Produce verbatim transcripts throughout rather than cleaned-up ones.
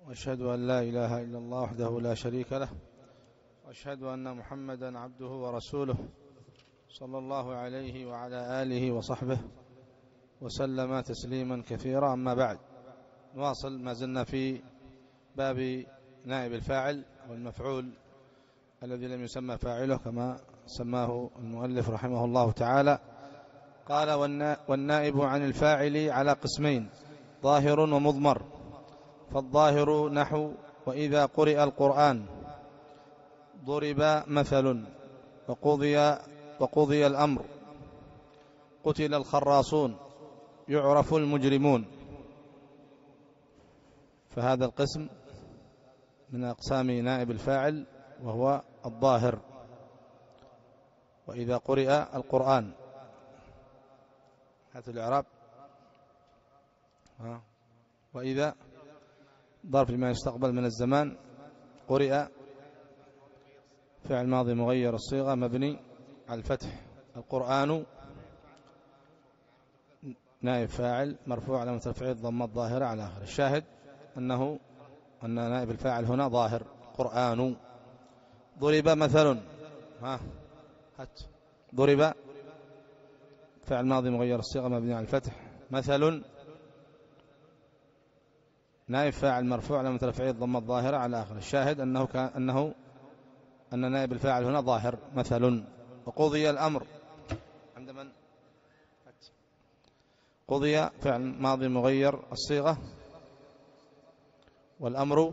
وأشهد أن لا إله إلا الله وحده لا شريك له، وأشهد أن محمدا عبده ورسوله صلى الله عليه وعلى آله وصحبه وسلم تسليما كثيرا. أما بعد، نواصل ما زلنا في باب نائب الفاعل والمفعول الذي لم يسمى فاعله كما سماه المؤلف رحمه الله تعالى. قال: والنائب عن الفاعل على قسمين: ظاهر ومضمر. فالظاهر نحو: وإذا قرئ القرآن، ضرب مثل، وقضي, وقضي الأمر، قتل الخراصون، يعرف المجرمون. فهذا القسم من أقسام نائب الفاعل وهو الظاهر. وإذا قرئ القرآن، هات الإعراب. وإذا ظرف لما يستقبل من الزمان، قرئ فعل ماضي مغير الصيغة مبني على الفتح. القرآن نائب فاعل مرفوع على رفعه الضمة الظاهرة على آخر. الشاهد أنه أن نائب الفاعل هنا ظاهر. قرآن. ضرب مثل، ها هات ضرب فعل ماضي مغير الصيغة مبني على الفتح. مثل نائب فاعل مرفوع على رفعه الضمة الظاهرة على آخر. الشاهد أنه كان أنه أن نائب الفاعل هنا ظاهر. مثل. وقضي الأمر عند من؟ قضي فعل ماضي مغير الصيغة، والأمر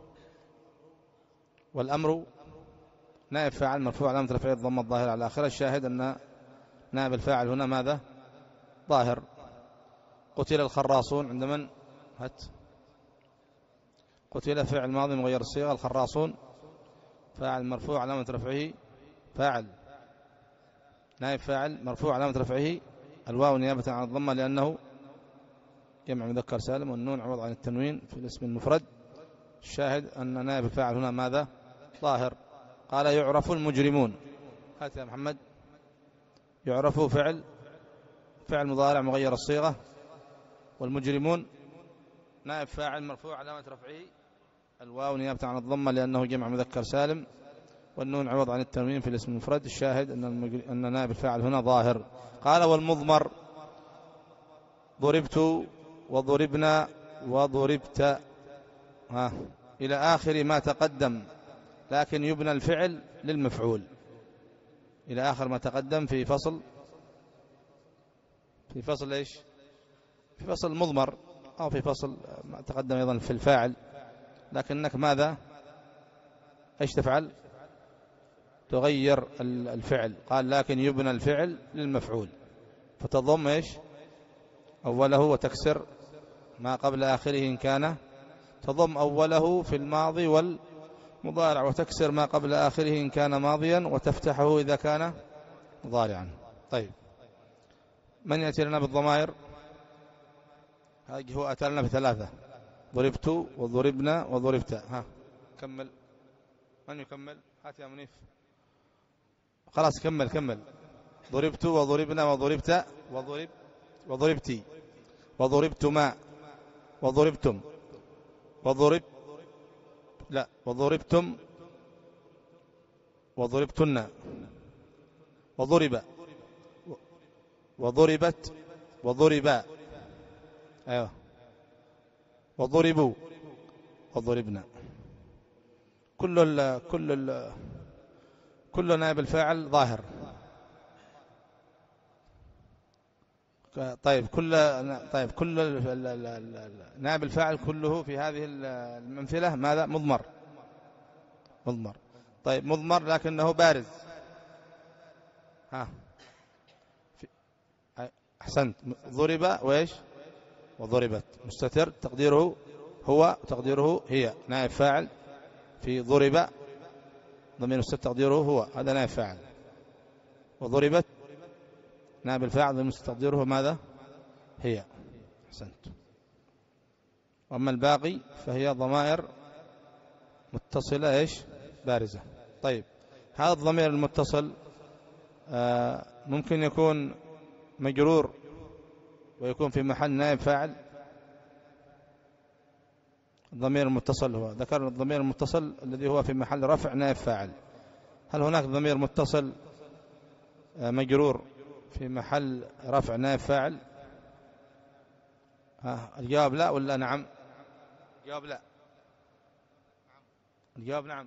والأمر نائب فاعل مرفوع على رفعه الضمة الظاهرة على آخر. الشاهد أن نائب الفاعل هنا ماذا؟ ظاهر. قتل الخراصون عند من؟ هات قتل فعل ماضي مغير الصيغة. الخراصون فاعل مرفوع علامة رفعه فاعل نائب فاعل مرفوع علامة رفعه الواو نيابة عن الضمة لأنه جمع مذكر سالم، والنون عوض عن التنوين في الاسم المفرد. الشاهد أن نائب الفاعل هنا ماذا؟ ظاهر. قال: يعرف المجرمون. هات يا محمد. يعرف فعل فعل مضارع مغير الصيغة، والمجرمون نائب فاعل مرفوع علامة رفعه الواو نيابة عن الضمة لأنه جمع مذكر سالم، والنون عوض عن التنوين في الاسم المفرد. الشاهد أن, المجر... أن نائب الفاعل هنا ظاهر. قال: والمضمر: ضربت وضربنا وضربت، ها إلى آخر ما تقدم، لكن يبنى الفعل للمفعول. إلى آخر ما تقدم في فصل في فصل إيش؟ في فصل المضمر، أو في فصل ما تقدم أيضا في الفاعل، لكنك ماذا؟ إيش تفعل؟ تغير الفعل. قال: لكن يبنى الفعل للمفعول، فتضم إيش؟ أوله، وتكسر ما قبل آخره إن كان، تضم أوله في الماضي والمضارع، وتكسر ما قبل آخره إن كان ماضيا، وتفتحه إذا كان مضارعا. طيب، من يأتي لنا بالضمائر؟ هذه هو أتى لنا بثلاثة: ضربت وضربنا وضربت. ها كمل. من يكمل؟ هات يا منيف. خلاص كمل كمل. ضربت وضربنا وضربت وضرب وضربتي وضربتما وضربتم وضرب لا وضربتم وضربتن وضرب وضربت وضربا، ايوه، وضربوا وضربنا. كل ال كل ال كل نائب الفاعل ظاهر. طيب كل طيب كل نائب الفاعل كله في هذه الأمثلة ماذا؟ مضمر. مضمر. طيب مضمر لكنه بارز. ها أحسنت. ضرب وإيش؟ وضربت. مستتر تقديره هو، تقديره هي. نائب فاعل في ضرب ضمير مستتر تقديره هو، هذا نائب فاعل. وضربت نائب الفاعل ضمير مستتر تقديره ماذا؟ هي. أحسنت. وأما الباقي فهي ضمائر متصلة إيش؟ بارزة. طيب، هذا الضمير المتصل آه ممكن يكون مجرور ويكون في محل نائب فاعل، الضمير المتصل هو ذكر الضمير المتصل الذي هو في محل رفع نائب فاعل. هل هناك ضمير متصل مجرور في محل رفع نائب فاعل؟ ها الجواب لا ولا نعم؟ الجواب لا. الجواب نعم.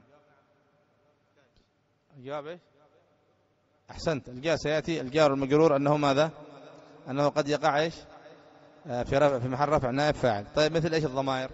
الجواب ايش؟ احسنت. الجار سياتي الجار المجرور انه ماذا؟ انه قد يقع ايش؟ في رفع في محل رفع نائب فاعل. طيب مثل ايش الضمائر؟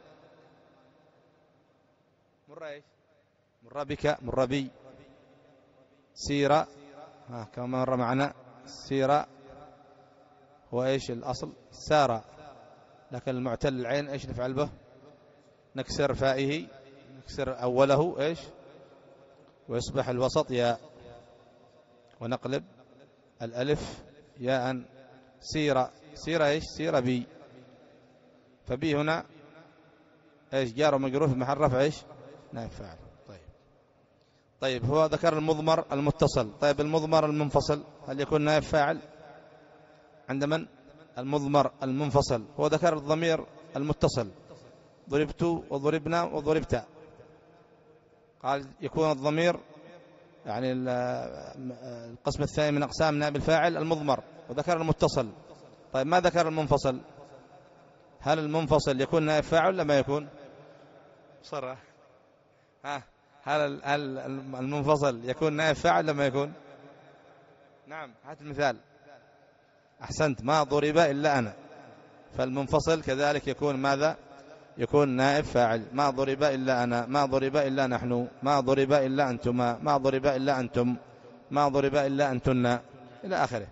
مر ايش؟ مر بك، مر بي، سيرة، ها كما مر معنا سيرة هو ايش الاصل؟ سارة، لكن المعتل العين ايش نفعل به؟ نكسر فائه، نكسر اوله ايش؟ ويصبح الوسط ياء، ونقلب الالف ياء. سيرة، سيرة ايش؟ سيرة بي، فبي هنا ايش؟ جار ومجرور في محل رفع ايش؟ نائب فاعل. طيب طيب هو ذكر المضمر المتصل. طيب المضمر المنفصل هل يكون نائب فاعل عند من؟ المضمر المنفصل هو ذكر الضمير المتصل، ضربت وضربنا وضربت، قال يكون الضمير يعني القسم الثاني من أقسام نائب الفاعل المضمر، وذكر المتصل. طيب ما ذكر المنفصل؟ هل المنفصل يكون نائب فاعل ولا ما يكون؟ بصرة ها هل هل المنفصل يكون نائب فاعل ولا ما يكون؟ نعم هات المثال. أحسنت، ما ضرب إلا أنا، فالمنفصل كذلك يكون ماذا؟ يكون نائب فاعل. ما ضرب إلا أنا، ما ضرب إلا نحن، ما ضرب إلا أنتما، ما ضرب إلا أنتم، ما ضرب إلا أنتن، إلى آخره.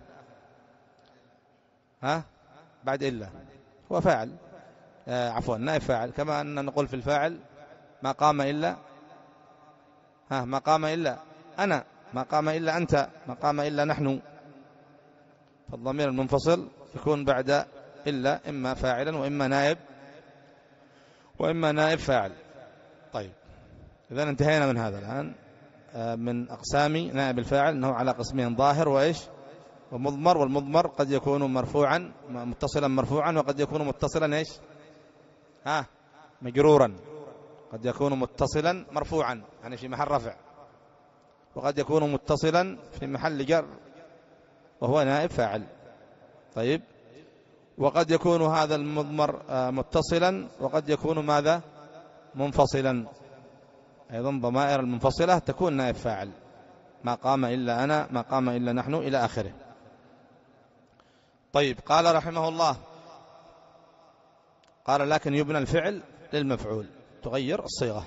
ها بعد إلا هو فاعل، آه عفوا نائب فاعل. كما أن نقول في الفاعل ما قام إلا، ها ما قام إلا أنا، ما قام إلا أنت، ما قام إلا نحن. فالضمير المنفصل يكون بعد إلا إما فاعلا وإما نائب وإما نائب فاعل. طيب إذن انتهينا من هذا الآن، من أقسام نائب الفاعل أنه على قسمين، ظاهر وإيش؟ ومضمر. والمضمر قد يكون مرفوعا متصلا مرفوعا، وقد يكون متصلا إيش؟ ها مجرورا. قد يكون متصلا مرفوعا يعني في محل رفع، وقد يكون متصلا في محل جر وهو نائب فاعل. طيب وقد يكون هذا المضمر متصلا، وقد يكون ماذا؟ منفصلا. أيضا ضمائر المنفصلة تكون نائب فاعل، ما قام إلا أنا، ما قام إلا نحن، إلى آخره. طيب قال رحمه الله، قال لكن يبنى الفعل للمفعول، تغير الصيغة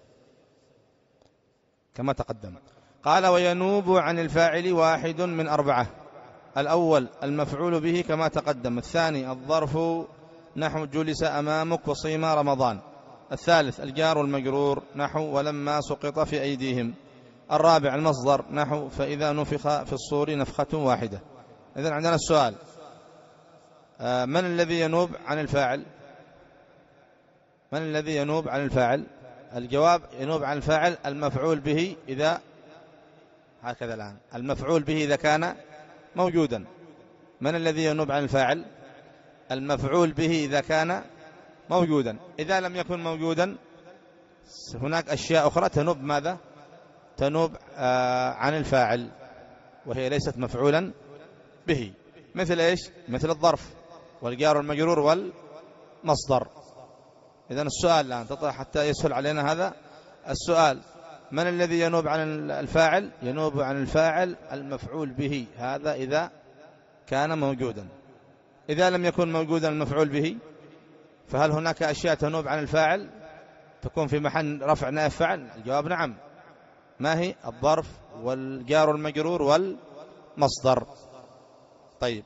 كما تقدم. قال وينوب عن الفاعل واحد من أربعة: الأول المفعول به كما تقدم، الثاني الظرف نحو جلس أمامك وصيم رمضان، الثالث الجار والمجرور نحو ولما سقط في أيديهم، الرابع المصدر نحو فإذا نفخ في الصور نفخة واحدة. إذن عندنا السؤال، من الذي ينوب عن الفاعل؟ من الذي ينوب عن الفاعل؟ الجواب ينوب عن الفاعل المفعول به إذا، هكذا الآن المفعول به إذا كان موجودا. من الذي ينوب عن الفاعل؟ المفعول به إذا كان موجودا. إذا لم يكن موجودا هناك أشياء أخرى تنوب ماذا؟ تنوب آه عن الفاعل وهي ليست مفعولا به، مثل إيش؟ مثل الظرف والجار والمجرور والمصدر. إذن السؤال الآن تطرح حتى يسهل علينا هذا السؤال، من الذي ينوب عن الفاعل؟ ينوب عن الفاعل المفعول به، هذا إذا كان موجودا. إذا لم يكن موجودا المفعول به، فهل هناك أشياء تنوب عن الفاعل تكون في محل رفع نائب فاعل؟ الجواب نعم. ما هي؟ الظرف والجار والمجرور والمصدر. طيب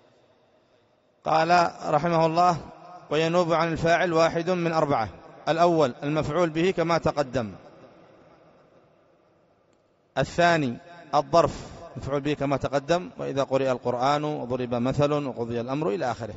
قال رحمه الله وينوب عن الفاعل واحد من أربعة: الأول المفعول به كما تقدم، الثاني الظرف مفعول به كما تقدم وإذا قرئ القرآن وضرب مثل وقضي الأمر إلى آخره،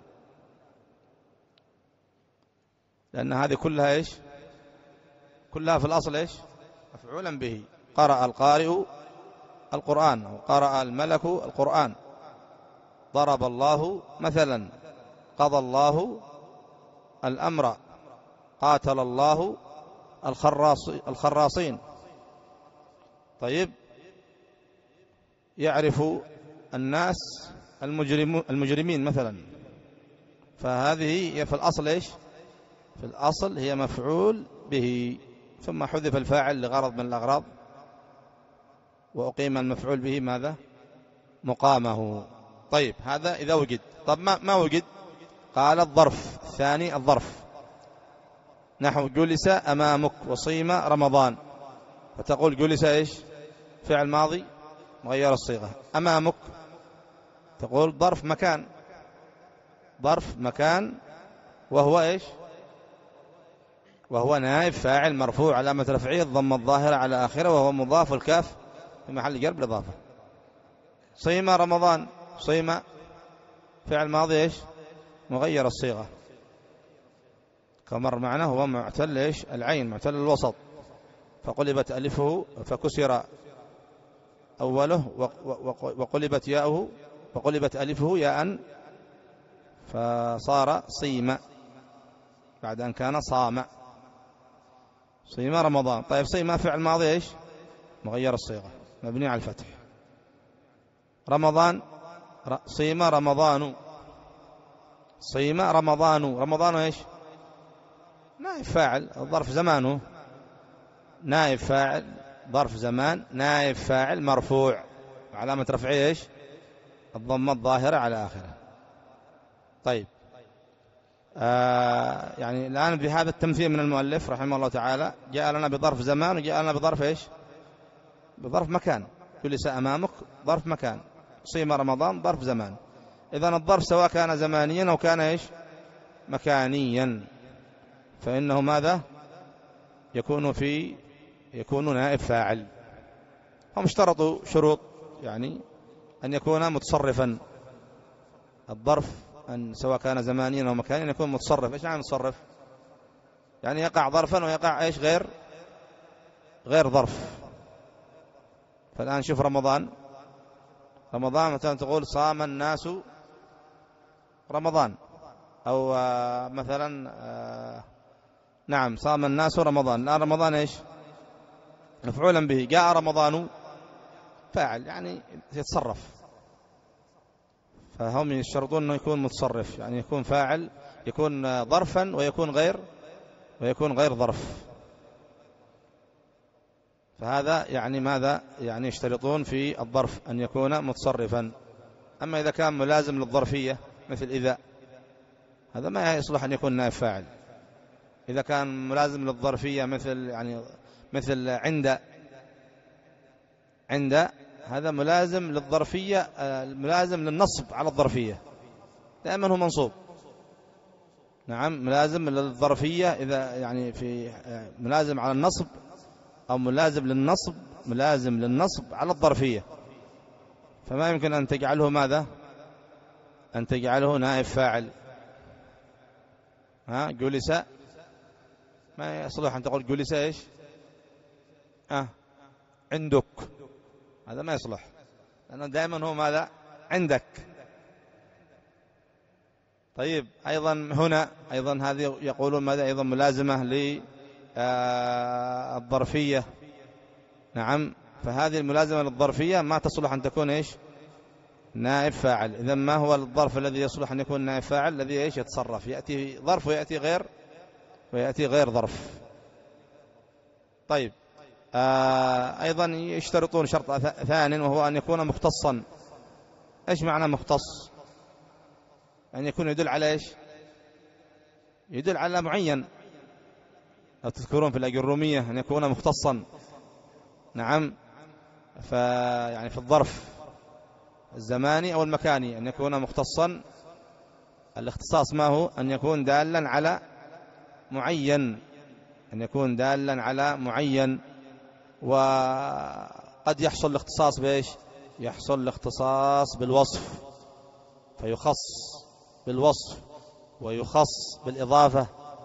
لأن هذه كلها إيش؟ كلها في الأصل إيش؟ مفعولا به. قرأ القارئ القرآن، وقرأ الملك القرآن، ضرب الله مثلا، قضى الله الأمر، قاتل الله الخراص الخراصين. طيب، يعرف الناس المجرم المجرمين مثلا، فهذه هي في الأصل إيش؟ في الأصل هي مفعول به، ثم حذف الفاعل لغرض من الأغراض، وأقيم المفعول به ماذا؟ مقامه. طيب، هذا إذا وجد. طب ما, ما وجد؟ قال الظرف الثاني الظرف، نحو جلس أمامك وصيم رمضان، فتقول جلس إيش؟ فعل ماضي مغير الصيغة. أمامك تقول ظرف مكان، ظرف مكان، وهو إيش؟ وهو نائب فاعل مرفوع علامة رفعه الضمة الظاهرة على آخره، وهو مضاف الكاف في محل جر بالإضافة. صيم رمضان، صيم فعل ماضي إيش؟ مغير الصيغة، كمر معنا هو معتل إيش؟ العين، معتل الوسط، فقلبت ألفه فكسر أوله، وقلبت ياؤه وقلبت ألفه ياء فصار صيم بعد أن كان صام. صيم رمضان. طيب، صيم فعل ماضي إيش؟ مغير الصيغة مبني على الفتح. رمضان، صيم رمضان، صيم رمضان، رمضان إيش؟ نائب فاعل، ظرف زمانه، نائب فاعل ظرف زمان، نائب فاعل مرفوع، علامة رفعه إيش؟ الضمة الظاهرة على آخره. طيب، آه يعني الآن بهذا التمثيل من المؤلف رحمه الله تعالى جاء لنا بظرف زمان، وجاء لنا بظرف إيش؟ بظرف مكان. جلس أمامك ظرف مكان، صيم رمضان ظرف زمان. إذن الظرف سواء كان زمانيا أو كان إيش؟ مكانيا، فإنه ماذا؟ يكون في يكون نائب فاعل. هم اشترطوا شروط، يعني أن يكون متصرفا. الظرف أن سواء كان زمانيا أو مكانيا يكون متصرف. إيش يعني متصرف؟ يعني يقع ظرفا ويقع إيش؟ غير غير ظرف. فالآن شوف رمضان، رمضان مثلا تقول صام الناس رمضان، أو مثلا نعم صام الناس رمضان. الآن رمضان إيش؟ مفعولا به. جاء رمضان فاعل، يعني يتصرف. فهم يشترطون أنه يكون متصرف، يعني يكون فاعل، يكون ظرفا ويكون غير ويكون غير ظرف. فهذا يعني ماذا؟ يعني يشترطون في الظرف أن يكون متصرفا. أما إذا كان ملازم للظرفية مثل إذا، هذا ما يصلح أن يكون نائب فاعل. إذا كان ملازم للظرفية مثل يعني مثل عند، عند هذا ملازم للظرفية، ملازم للنصب على الظرفية، دائما هو منصوب. نعم، ملازم للظرفية إذا يعني في ملازم على النصب، أو ملازم للنصب، ملازم للنصب على الظرفية، فما يمكن أن تجعله ماذا؟ أن تجعله نائب فاعل. ها جلس، ما يصلح أن تقول جلس إيش؟ أه عندك، هذا ما يصلح، لأنه دائما هو ماذا؟ عندك. طيب، أيضا هنا أيضا هذه يقولون ماذا؟ أيضا ملازمة للظرفية. نعم، فهذه الملازمة للظرفية ما تصلح أن تكون إيش؟ نائب فاعل. إذن ما هو الظرف الذي يصلح أن يكون نائب فاعل؟ الذي إيش؟ يتصرف، يأتي ظرف ويأتي غير ويأتي غير ظرف. طيب، آه أيضا يشترطون شرط ثاني، وهو أن يكون مختصا. إيش معنى مختص؟ أن يكون يدل على إيش؟ يدل على معين. لو تذكرون في الأجرومية أن يكون مختصا. نعم، فيعني في الظرف الزماني أو المكاني أن يكون مختصا. الاختصاص ما هو؟ أن يكون دالا على معين، أن يكون دالا على معين. وقد يحصل الاختصاص بإيش؟ يحصل الاختصاص بالوصف، فيخص بالوصف ويخص بالإضافة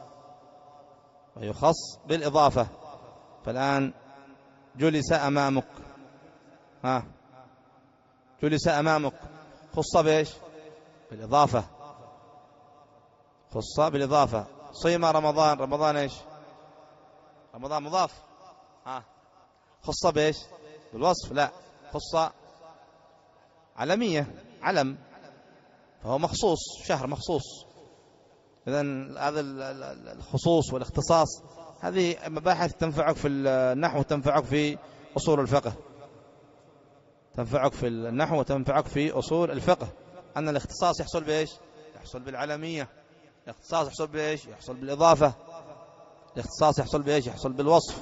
ويخص بالإضافة. فالآن جلس أمامك، ها جلس أمامك خص بإيش؟ بالإضافة، خص بالإضافة. صيم رمضان، رمضان إيش؟ رمضان مضاف، ها خص بإيش؟ بالوصف؟ لا، خص علمية، علم، فهو مخصوص، شهر مخصوص. إذن هذا الخصوص والاختصاص هذه مباحث تنفعك في النحو، تنفعك في أصول الفقه، تنفعك في النحو وتنفعك في أصول الفقه. أن الاختصاص يحصل بإيش؟ يحصل بالعلمية. الاختصاص يحصل بإيش؟ يحصل بالإضافة. الاختصاص يحصل بإيش؟ يحصل بالوصف.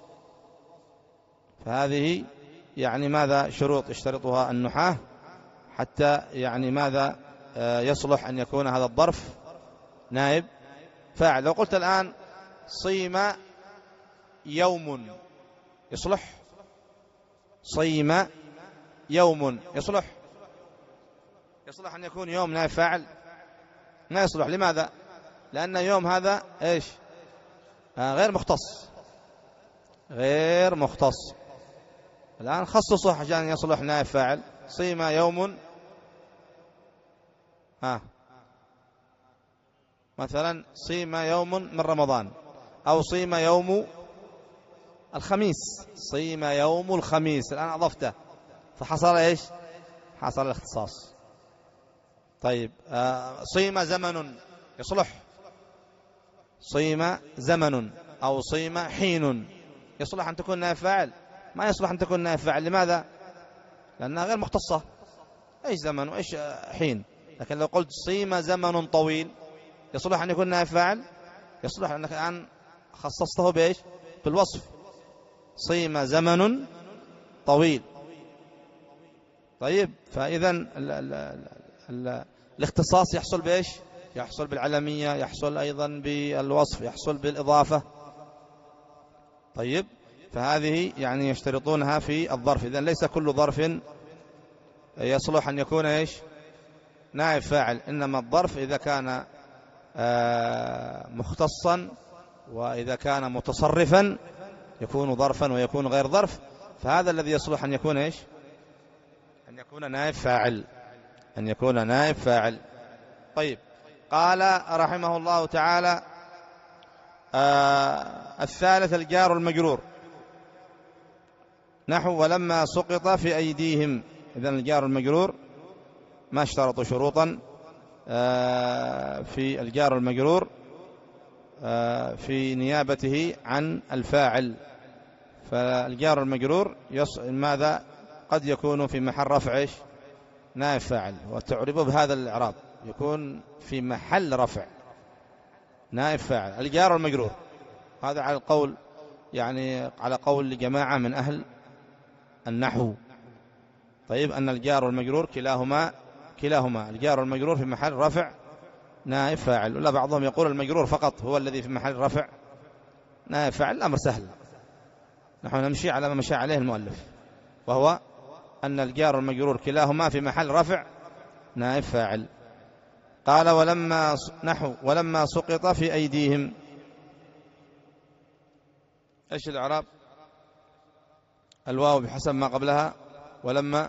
فهذه يعني ماذا شروط يشترطها النحاة حتى يعني ماذا يصلح أن يكون هذا الظرف نائب فاعل. لو قلت الآن صيم يوم يصلح؟ صيم يوم يصلح؟ يصلح أن يكون يوم نائب فاعل؟ ما يصلح. لماذا؟ لأن يوم هذا إيش؟ آه غير مختص، غير مختص. الآن خصصه عشان يصلح نائب فاعل. صيم يوم، ها مثلا صيم يوم من رمضان، أو صيم يوم الخميس، صيم يوم الخميس. الآن أضفته فحصل إيش؟ حصل الاختصاص. طيب آه صيم زمن يصلح؟ صيم زمن أو صيم حين يصلح أن تكون نائب فاعل؟ ما يصلح أن تكون نائب فاعل. لماذا؟ لأنها غير مختصة. إيش زمن وإيش حين؟ لكن لو قلت صيم زمن طويل يصلح أن يكون نائب فاعل؟ يصلح، لأنك الآن خصصته بإيش؟ بالوصف. صيم زمن طويل. طيب فإذا ال ال ال ال الاختصاص يحصل بإيش؟ يحصل بالعلمية، يحصل أيضا بالوصف، يحصل بالإضافة. طيب فهذه يعني يشترطونها في الظرف. إذن ليس كل ظرف يصلح أن يكون إيش؟ نائب فاعل، إنما الظرف إذا كان مختصا وإذا كان متصرفا يكون ظرفا ويكون غير ظرف. فهذا الذي يصلح أن يكون إيش؟ أن يكون نائب فاعل، أن يكون نائب فاعل. طيب قال رحمه الله تعالى آه الثالث الجار المجرور، نحو ولما سقط في أيديهم. إذن الجار المجرور ما اشترطوا شروطا آه في الجار المجرور آه في نيابته عن الفاعل. فالجار المجرور يص... ماذا قد يكون في محل رفع نائب فاعل، وتعربه بهذا الإعراب، يكون في محل رفع نائب فاعل الجار المجرور. هذا على القول يعني على قول لجماعة من أهل النحو. طيب أن الجار والمجرور كلاهما كلاهما الجار والمجرور في محل رفع نائب فاعل. ولا بعضهم يقول المجرور فقط هو الذي في محل رفع نائب فاعل. الأمر سهل، نحن نمشي على ما مشى عليه المؤلف، وهو أن الجار والمجرور كلاهما في محل رفع نائب فاعل. قال ولما نحو ولما سقط في أيديهم. إيش الإعراب؟ الواو بحسب ما قبلها، ولما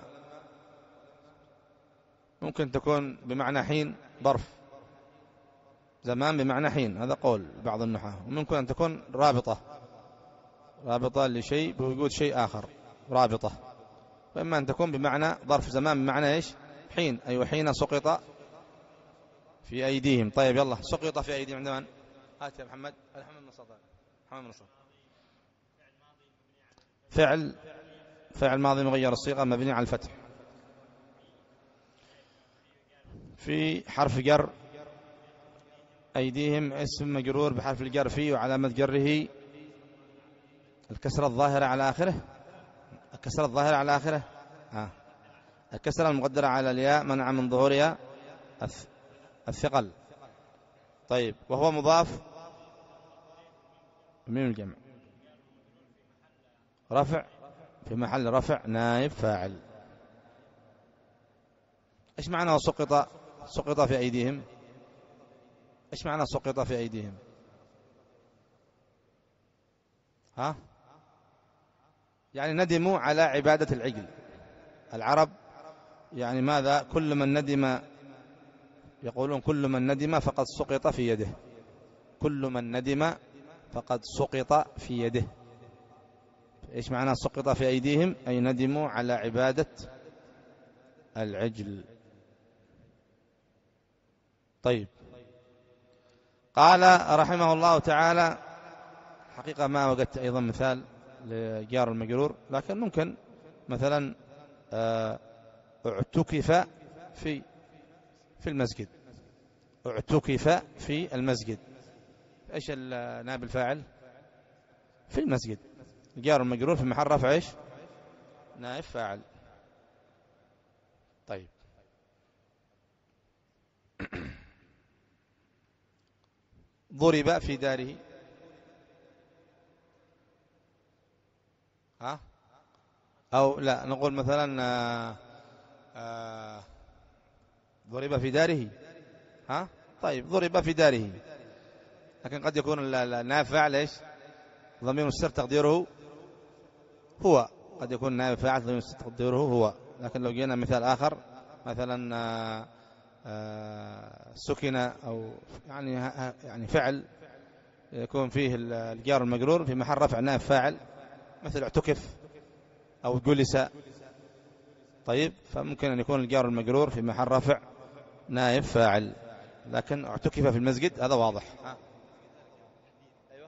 ممكن تكون بمعنى حين ظرف زمان بمعنى حين، هذا قول بعض النحاة. وممكن أن تكون رابطة، رابطة لشيء بوجود شيء آخر، رابطة. وإما أن تكون بمعنى ظرف زمان بمعنى إيش؟ حين، أي أيوة حين سقط في أيديهم. طيب يلا سقط في أيديهم عند من؟ هات يا محمد. محمد بن صدق. محمد بن صدق. فعل فعل ماضي مغير الصيغة مبني على الفتح في حرف جر. أيديهم اسم مجرور بحرف الجر فيه، وعلامة جره الكسرة الظاهرة على آخره. الكسرة الظاهرة على آخره آه. الكسرة المقدرة على الياء منع من ظهورها الثقل. طيب وهو مضاف من الجمع، رفع في محل رفع نائب فاعل. إيش معنى سقط؟ سقط في أيديهم. إيش معنى سقط في أيديهم؟ ها؟ يعني ندموا على عبادة العجل. العرب يعني ماذا؟ كل من ندم، يقولون كل من ندم فقد سقط في يده. كل من ندم فقد سقط في يده. إيش معنى سقط في أيديهم؟ أي ندموا على عبادة العجل. طيب، قال رحمه الله تعالى: حقيقة ما وجدت أيضا مثال لجار المجرور، لكن ممكن مثلا اعتكف في في المسجد. اعتكف في المسجد، ايش نائب الفاعل؟ في المسجد. الجار المجرور في محل رفع ايش؟ نائب فاعل. طيب، ضرب في داره. ها؟ أو لا، نقول مثلا آآ آآ ضرب في داره. ها؟ طيب، ضرب في داره، لكن قد يكون النائب فاعل ايش؟ ضمير مستتر تقديره هو. قد يكون نائب فاعل ضمير مستتر تقديره هو. لكن لو جينا مثال آخر، مثلا آآ آآ سكن، أو يعني يعني فعل يكون فيه الجار المجرور في محل رفع نائب فاعل، مثل اعتكف أو جلس. طيب، فممكن أن يكون الجار المجرور في محل رفع نائب فاعل، لكن اعتكف في المسجد هذا واضح. ها؟ أيوة.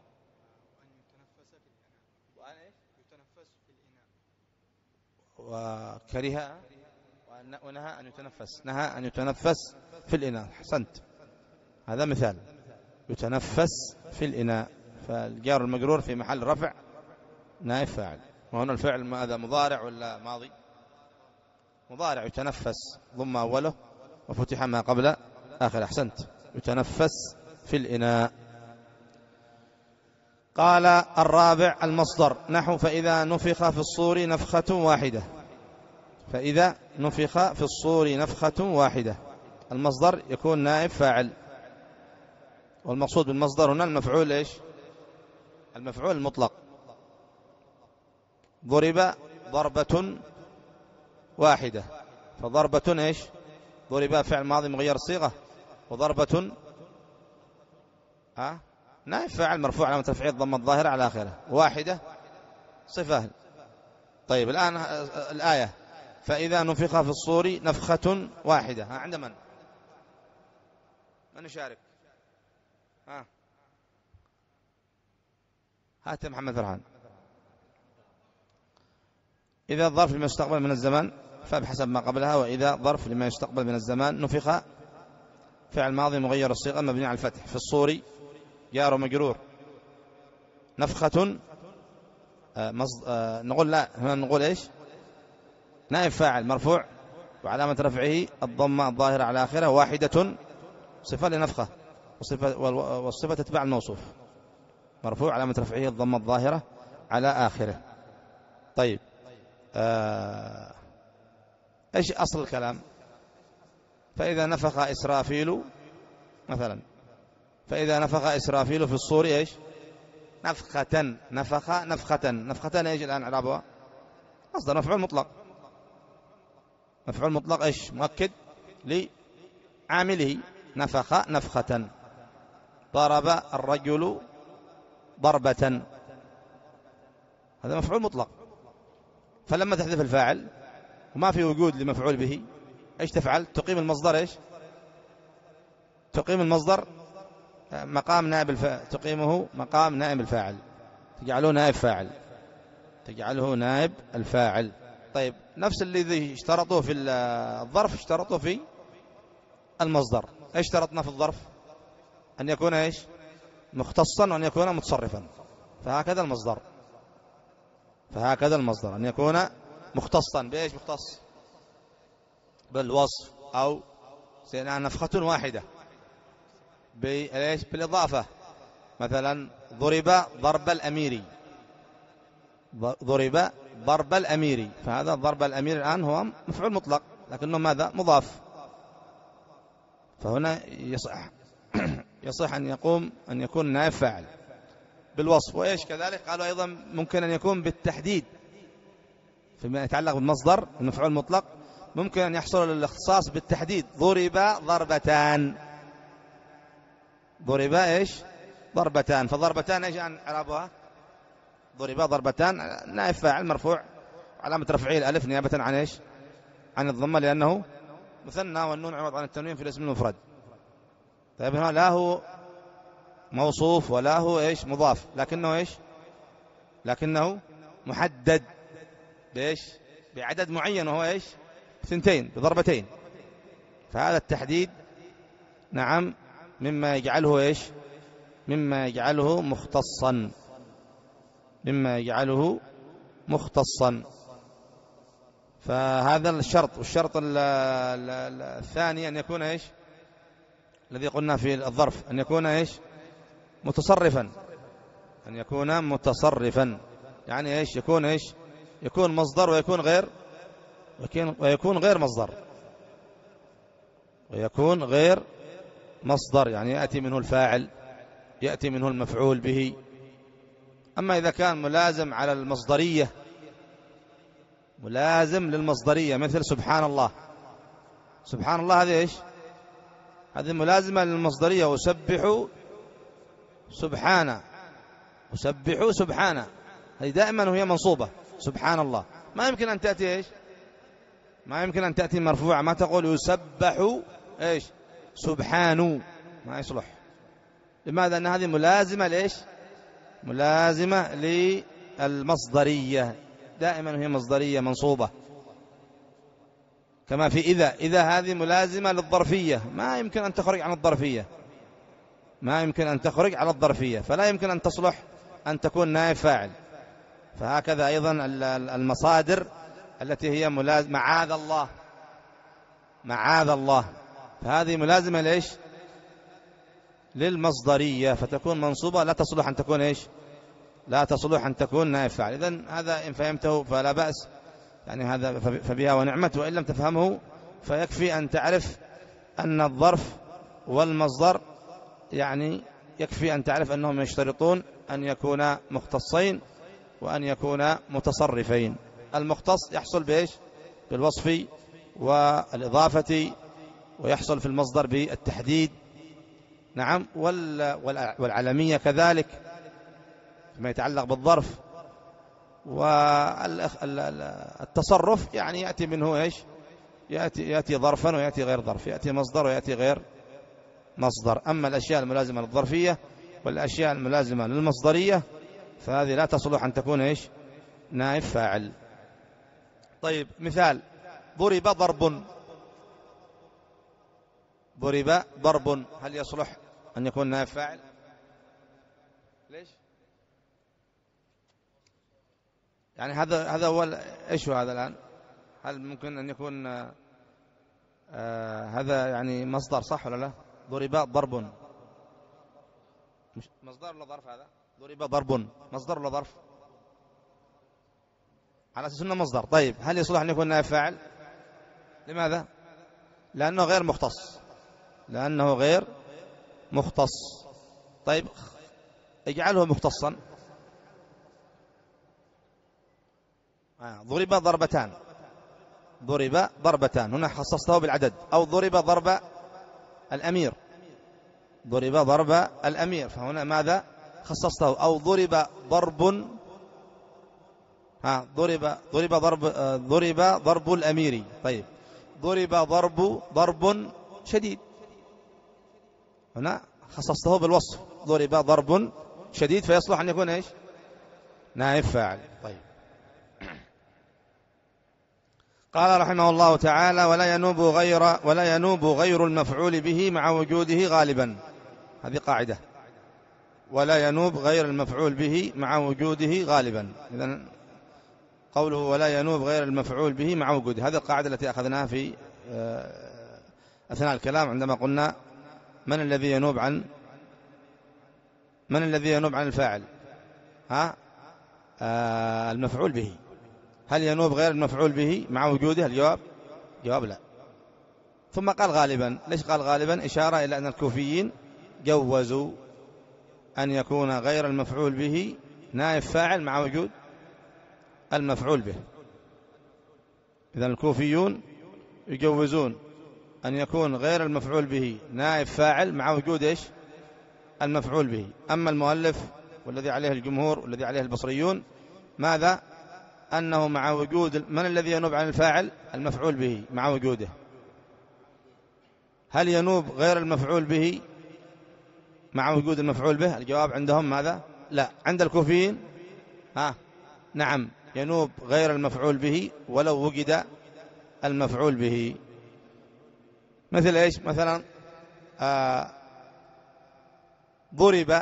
وكره ونهى أن يتنفس. نهى أن يتنفس في الإناء. حسنت، هذا مثال. يتنفس في الإناء، فالجار المجرور في محل رفع نائب فاعل. وهنا الفعل ماذا؟ مضارع ولا ماضي؟ مضارع. يتنفس ضم أوله وفتح ما قبل آخر. أحسنت، يتنفس في الإناء. قال الرابع المصدر، نحو فإذا نفخ في الصور نفخة واحدة. فإذا نفخ في الصور نفخة واحدة، المصدر يكون نائب فاعل. والمقصود بالمصدر هنا المفعول إيش؟ المفعول المطلق. ضرب ضربة واحدة، فضربة إيش؟ ضرب فعل ماضي مغير الصيغة، وضربة ها نائب فاعل مرفوع علامة رفعه الضمة الظاهرة على آخره، واحدة صفة. طيب، الآن الآية: فإذا نفخ في الصور نفخة واحدة. ها، عند من؟ من يشارك؟ ها، هات محمد فرحان. إذا ظرف لما يستقبل من الزمان فبحسب ما قبلها، وإذا ظرف لما يستقبل من الزمان. نفخ فعل ماضي مغير الصيغة مبني على الفتح. في الصور جار ومجرور. نفخة آه مصد... آه نقول لا، هنا نقول إيش؟ نائب فاعل مرفوع وعلامة رفعه الضمة الظاهرة على آخره. واحدة صفة لنفخة، والصفة, والصفة تتبع الموصوف. مرفوع علامة رفعه الضمة الظاهرة على آخره. طيب، آه إيش أصل الكلام؟ فإذا نفخ إسرافيل مثلا، فإذا نفخ إسرافيل في الصور إيش؟ نفخة. نفخ نفخة. نفخة إيش الآن إعرابها؟ مصدر مفعول مطلق. مفعول مطلق إيش؟ مؤكد لعامله. نفخ نفخة. ضرب الرجل ضربة، هذا مفعول مطلق. فلما تحذف الفاعل وما في وجود لمفعول به، ايش تفعل؟ تقيم المصدر ايش؟ تقيم المصدر مقام نائب الفاعل، تقيمه مقام نائب الفاعل، تجعله نائب فاعل، تجعله نائب الفاعل. طيب، نفس الذي اشترطوه في الظرف اشترطوه في المصدر. ايش اشترطنا في الظرف؟ ان يكون ايش؟ مختصا، وان يكون متصرفا. فهكذا المصدر، فهكذا المصدر ان يكون مختصا. بايش مختص؟ بالوصف، او سينا نفخة واحدة بايش؟ بالاضافة. مثلا ضرب ضرب الاميري، ضرب ضرب الاميري، فهذا ضرب الامير الان هو مفعول مطلق، لكنه ماذا؟ مضاف. فهنا يصح يصح ان يقوم ان يكون نائب فاعل بالوصف. وايش كذلك؟ قالوا ايضا ممكن ان يكون بالتحديد فيما يتعلق بالمصدر المفعول المطلق. ممكن ان يحصل الاختصاص بالتحديد. ضرب ضربتان. ضرب ايش؟ ضربتان، فضربتان ايش عن اعرابها؟ ضرب ضربتان نائب فاعل مرفوع علامة رفعه الألف نيابة عن ايش؟ عن الضمة لأنه مثنى، والنون عوض عن التنوين في الاسم المفرد. طيب هنا لا هو موصوف ولا هو ايش مضاف، لكنه ايش؟ لكنه محدد بايش؟ بعدد معين، وهو ايش؟ ثنتين بضربتين. فهذا التحديد نعم مما يجعله ايش؟ مما يجعله مختصا، مما يجعله مختصا. فهذا الشرط. والشرط الثاني أن يكون إيش؟ الذي قلنا في الظرف أن يكون إيش؟ متصرفا، أن يكون متصرفا، يعني إيش؟ يكون إيش؟ يكون مصدر ويكون غير ويكون غير مصدر، ويكون غير مصدر، يعني يأتي منه الفاعل، يأتي منه المفعول به. أما إذا كان ملازم على المصدرية، ملازم للمصدرية، مثل سبحان الله، سبحان الله هذه إيش؟ هذه ملازمة للمصدرية. وسبحوا سبحانه، وسبحوا سبحانه، هذه دائما وهي منصوبة. سبحان الله ما يمكن أن تأتي إيش؟ ما يمكن أن تأتي مرفوعة، ما تقول يسبحوا إيش؟ سبحانه، ما يصلح. لماذا؟ أن هذه ملازمة لإيش؟ ملازمة للمصدرية، دائما هي مصدرية منصوبة. كما في إذا، إذا هذه ملازمة للظرفية، ما يمكن أن تخرج عن الظرفية، ما يمكن أن تخرج على الظرفية، فلا يمكن أن تصلح أن تكون نائب فاعل. فهكذا أيضا المصادر التي هي ملازمة، معاذ الله، معاذ الله، فهذه ملازمة لإيش؟ للمصدرية، فتكون منصوبة، لا تصلح أن تكون إيش؟ لا تصلح أن تكون نائب فاعل. إذن هذا إن فهمته فلا بأس، يعني هذا فبها ونعمت. وإن لم تفهمه فيكفي أن تعرف أن الظرف والمصدر، يعني يكفي أن تعرف أنهم يشترطون أن يكونا مختصين وأن يكونا متصرفين. المختص يحصل بإيش؟ بالوصف والإضافة، ويحصل في المصدر بالتحديد، نعم، والعلمية كذلك فيما يتعلق بالظرف. والتصرف يعني يأتي منه إيش؟ يأتي, يأتي ظرفا ويأتي غير ظرف، يأتي مصدر ويأتي غير مصدر. أما الأشياء الملازمة للظرفية والأشياء الملازمة للمصدرية فهذه لا تصلح أن تكون إيش؟ نائب فاعل. طيب مثال: ضرب ضرب، ضرب ضرب، هل يصلح أن يكون نائب فاعل؟ ليش؟ يعني هذا هذا هو ايش هذا الآن؟ هل ممكن أن يكون آه هذا يعني مصدر صح ولا لا؟ ضرب ضرب مصدر ولا ظرف؟ هذا ضرب ضرب مصدر ولا ظرف؟ على أساس أنه مصدر. طيب هل يصلح أن يكون نائب فاعل؟ لماذا؟ لأنه غير مختص، لأنه غير مختص. طيب اجعله مختصا. ضرب ضربتان، ضرب ضربتان، هنا خصصته بالعدد. أو ضرب ضرب الأمير، ضرب ضرب الأمير، فهنا ماذا خصصته؟ أو ضرب ضرب، ها ضرب ضرب ضرب ضرب ضرب الأمير. طيب ضرب ضرب ضرب شديد، هنا خصصته بالوصف، ضرب ضرب شديد، فيصلح أن يكون إيش؟ نائب فاعل. طيب قال رحمه الله تعالى: ولا ينوب غير ولا ينوب غير المفعول به مع وجوده غالبا. هذه قاعدة، ولا ينوب غير المفعول به مع وجوده غالبا. إذن قوله ولا ينوب غير المفعول به مع وجوده، هذه القاعدة التي أخذناها في أثناء الكلام عندما قلنا من الذي ينوب عن من الذي ينوب عن الفاعل؟ ها آه المفعول به. هل ينوب غير المفعول به مع وجوده؟ الجواب جواب لا. ثم قال غالبا. ليش قال غالبا؟ إشارة إلى أن الكوفيين جوزوا أن يكون غير المفعول به نائب فاعل مع وجود المفعول به. إذن الكوفيون يجوزون أن يكون غير المفعول به نائب فاعل مع وجود إيش؟ المفعول به. أما المؤلف والذي عليه الجمهور والذي عليه البصريون ماذا؟ أنه مع وجود من الذي ينوب عن الفاعل؟ المفعول به مع وجوده. هل ينوب غير المفعول به مع وجود المفعول به؟ الجواب عندهم ماذا؟ لا. عند الكوفيين ها نعم ينوب غير المفعول به ولو وجد المفعول به. مثل ايش؟ مثلا آه ضرب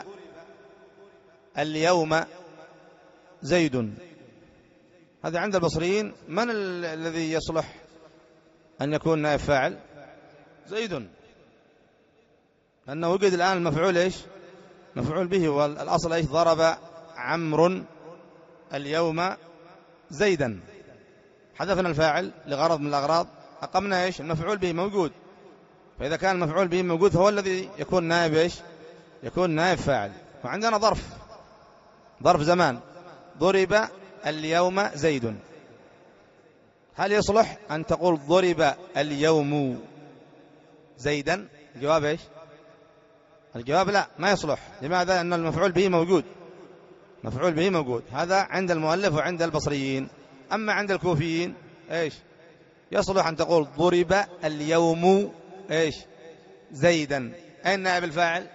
اليوم زيد، هذا عند البصريين من ال الذي يصلح أن يكون نائب فاعل؟ زيد، لأنه وجد الآن المفعول ايش؟ مفعول به، والأصل ايش؟ ضرب عمرو اليوم زيدا، حذفنا الفاعل لغرض من الأغراض، أقمنا ايش؟ المفعول به موجود. فإذا كان المفعول به موجود هو الذي يكون نائب ايش؟ يكون نائب فاعل. وعندنا ظرف، ظرف زمان، ضرب اليوم زيد، هل يصلح أن تقول ضرب اليوم زيدا؟ الجواب ايش؟ الجواب لا، ما يصلح. لماذا؟ لأن المفعول به موجود، مفعول به موجود. هذا عند المؤلف وعند البصريين. أما عند الكوفيين ايش؟ يصلح أن تقول ضرب اليوم ايش؟ زيدا. أين نائب الفاعل؟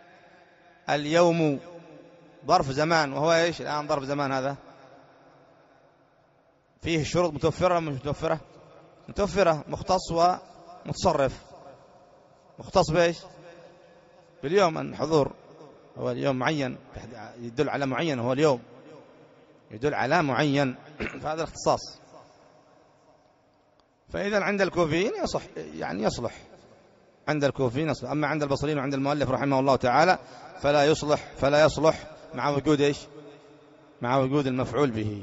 اليوم ظرف زمان، وهو ايش الآن ظرف زمان؟ هذا فيه الشروط متوفرة ولا مش متوفرة؟ متوفرة، مختص ومتصرف. مختص بايش؟ باليوم، الحضور، هو اليوم معين يدل على معين، هو اليوم يدل على معين فهذا الاختصاص. فإذا عند الكوفيين يصح، يعني يصلح عند الكوفيين يصلح. أما عند البصريين وعند المؤلف رحمه الله تعالى فلا يصلح، فلا يصلح مع وجود ايش؟ مع وجود المفعول به.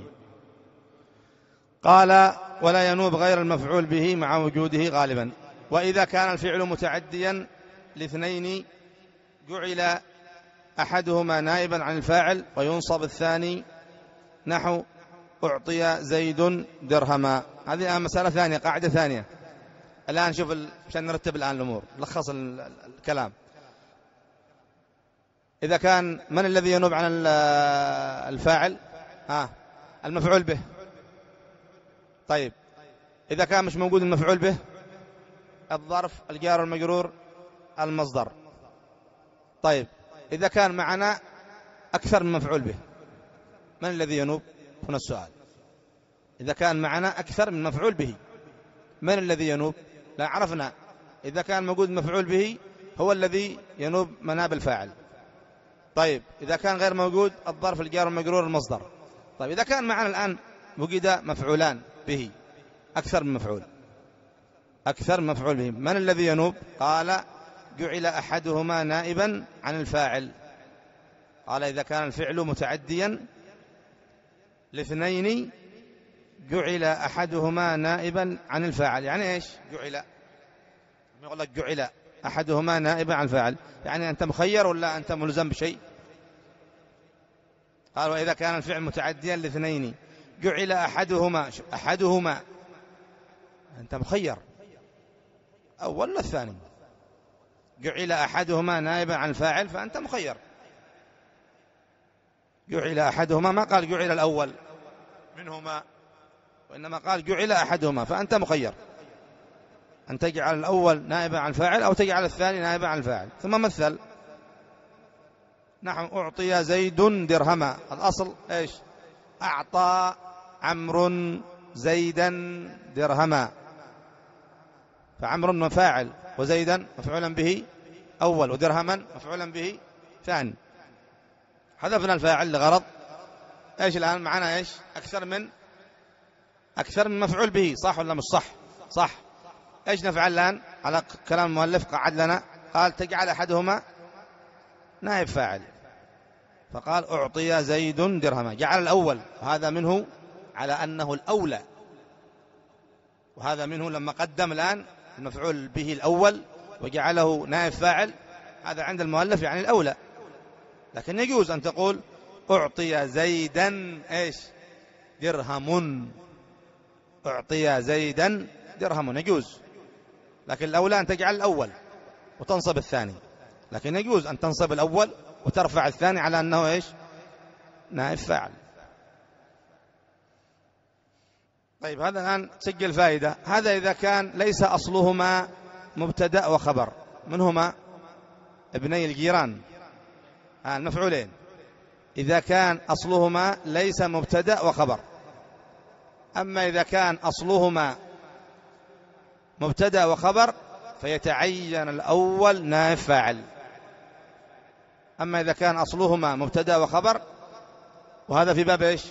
قال ولا ينوب غير المفعول به مع وجوده غالبا. وإذا كان الفعل متعديا لاثنين جعل أحدهما نائبا عن الفاعل وينصب الثاني، نحو أعطي زيد درهما. هذه مسألة ثانية، قاعدة ثانية. الآن شوف عشان نرتب الآن الأمور، لخص الكلام. إذا كان من الذي ينوب عن الفاعل؟ ها المفعول به. طيب إذا كان مش موجود المفعول به، الظرف، الجار والمجرور، المصدر. طيب إذا كان معنا أكثر من مفعول به، من الذي ينوب؟ هنا السؤال. إذا كان معنا أكثر من مفعول به، من الذي ينوب؟ لا عرفنا. إذا كان موجود مفعول به هو الذي ينوب مناب الفاعل. طيب إذا كان غير موجود، الظرف، الجار والمجرور، المصدر. طيب إذا كان معنا الآن وجد مفعولان به، أكثر من مفعول، أكثر من مفعول به، من الذي ينوب؟ قال جعل أحدهما نائبا عن الفاعل. قال إذا كان الفعل متعديا لاثنين جعل أحدهما نائبا عن الفاعل. يعني إيش جعل؟ يقول لك جعل أحدهما نائبا عن الفاعل، يعني أنت مخير ولا أنت ملزم بشيء؟ قال وإذا كان الفعل متعديا لاثنين جعل أحدهما، أحدهما أنت مخير أول ولا الثاني؟ جعل أحدهما نائبا عن الفاعل فأنت مخير. جعل أحدهما، ما قال جعل الأول منهما، وإنما قال جعل أحدهما، فأنت مخير أن تجعل الأول نائبا عن الفاعل أو تجعل الثاني نائبا عن الفاعل. ثم مثل، نحن أعطي زيد درهما. الأصل إيش؟ أعطى عمرو زيدا درهما، فعمرو مفاعل وزيدا مفعولا به أول ودرهما مفعولا به ثاني. حذفنا الفاعل لغرض إيش؟ الآن معنا إيش؟ أكثر من أكثر من مفعول به، صح ولا مش صح؟ صح. إيش نفعل الآن على كلام المؤلف؟ قعد لنا قال تجعل أحدهما نائب فاعل، فقال أعطي زيد درهما، جعل الأول، وهذا منه على أنه الأولى، وهذا منه لما قدم الآن المفعول به الأول وجعله نائب فاعل، هذا عند المؤلف يعني الأولى. لكن يجوز أن تقول أعطي زيدا إيش؟ درهم، أعطي زيدا درهم، يجوز. لكن الأولى أن تجعل الأول وتنصب الثاني. لكن يجوز أن تنصب الأول وترفع الثاني على أنه إيش؟ نائب فاعل. طيب هذا الآن سجل فائدة. هذا إذا كان ليس أصلهما مبتدأ وخبر. من هما؟ ابني الجيران، آه المفعولين. إذا كان أصلهما ليس مبتدأ وخبر. أما إذا كان أصلهما مبتدأ وخبر فيتعين الأول نائب فاعل. أما إذا كان أصلهما مبتدأ وخبر، وهذا في باب إيش؟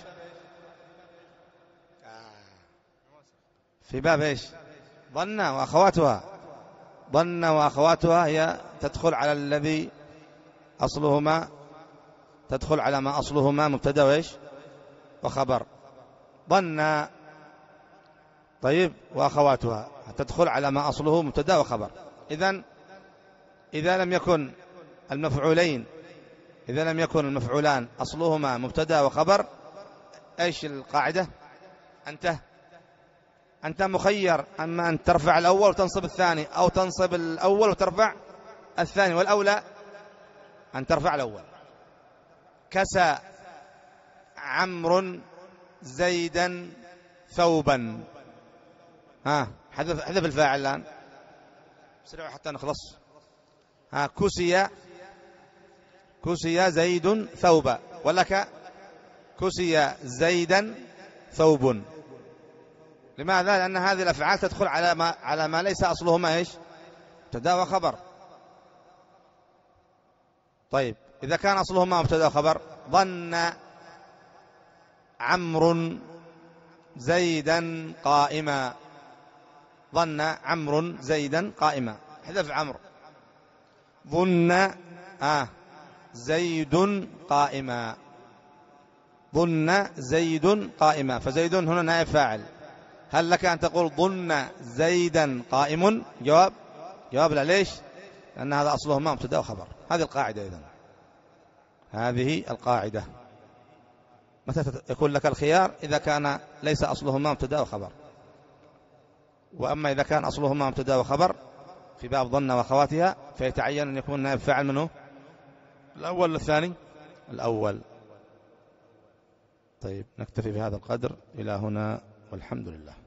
في باب إيش؟ ظن وأخواتها. ظن وأخواتها هي تدخل على الذي أصلهما، تدخل على ما أصلهما مبتدأ وإيش؟ وخبر. ظن طيب وأخواتها تدخل على ما أصله مبتدأ وخبر. إذن إذا لم يكن المفعولين إذا لم يكن المفعولان أصلهما مبتدأ وخبر، إيش القاعدة؟ أنت أنت مخير، أما أن ترفع الأول وتنصب الثاني، أو تنصب الأول وترفع الثاني، والأولى أن ترفع الأول. كسى عمرو زيدا ثوبا. ها حذف حذف الفاعل الآن، سرعوا حتى نخلص. ها كسي كسي زيد ثوبا، ولك كسي زيدا ثوب. لماذا؟ لأن هذه الأفعال تدخل على ما على ما ليس أصلهما إيش؟ مبتدأ وخبر. طيب إذا كان أصلهما مبتدأ وخبر، ظن عمرو زيدا قائما. ظن عمرو زيدا قائما، حذف عمرو. ظن آه زيد قائما. ظن زيد قائما، فزيد هنا نائب فاعل. هل لك أن تقول ظن زيدا قائم؟ جواب جواب لا. ليش؟ لأن هذا أصلهما مبتدأ وخبر. هذه القاعدة. إذن هذه القاعدة. متى يكون لك الخيار؟ إذا كان ليس أصلهما مبتدأ وخبر. وأما إذا كان أصلهما مبتدأ وخبر في باب ظن وأخواتها فيتعين أن يكون نائب فاعل منه الأول والثاني الأول. طيب نكتفي بهذا القدر إلى هنا والحمد لله.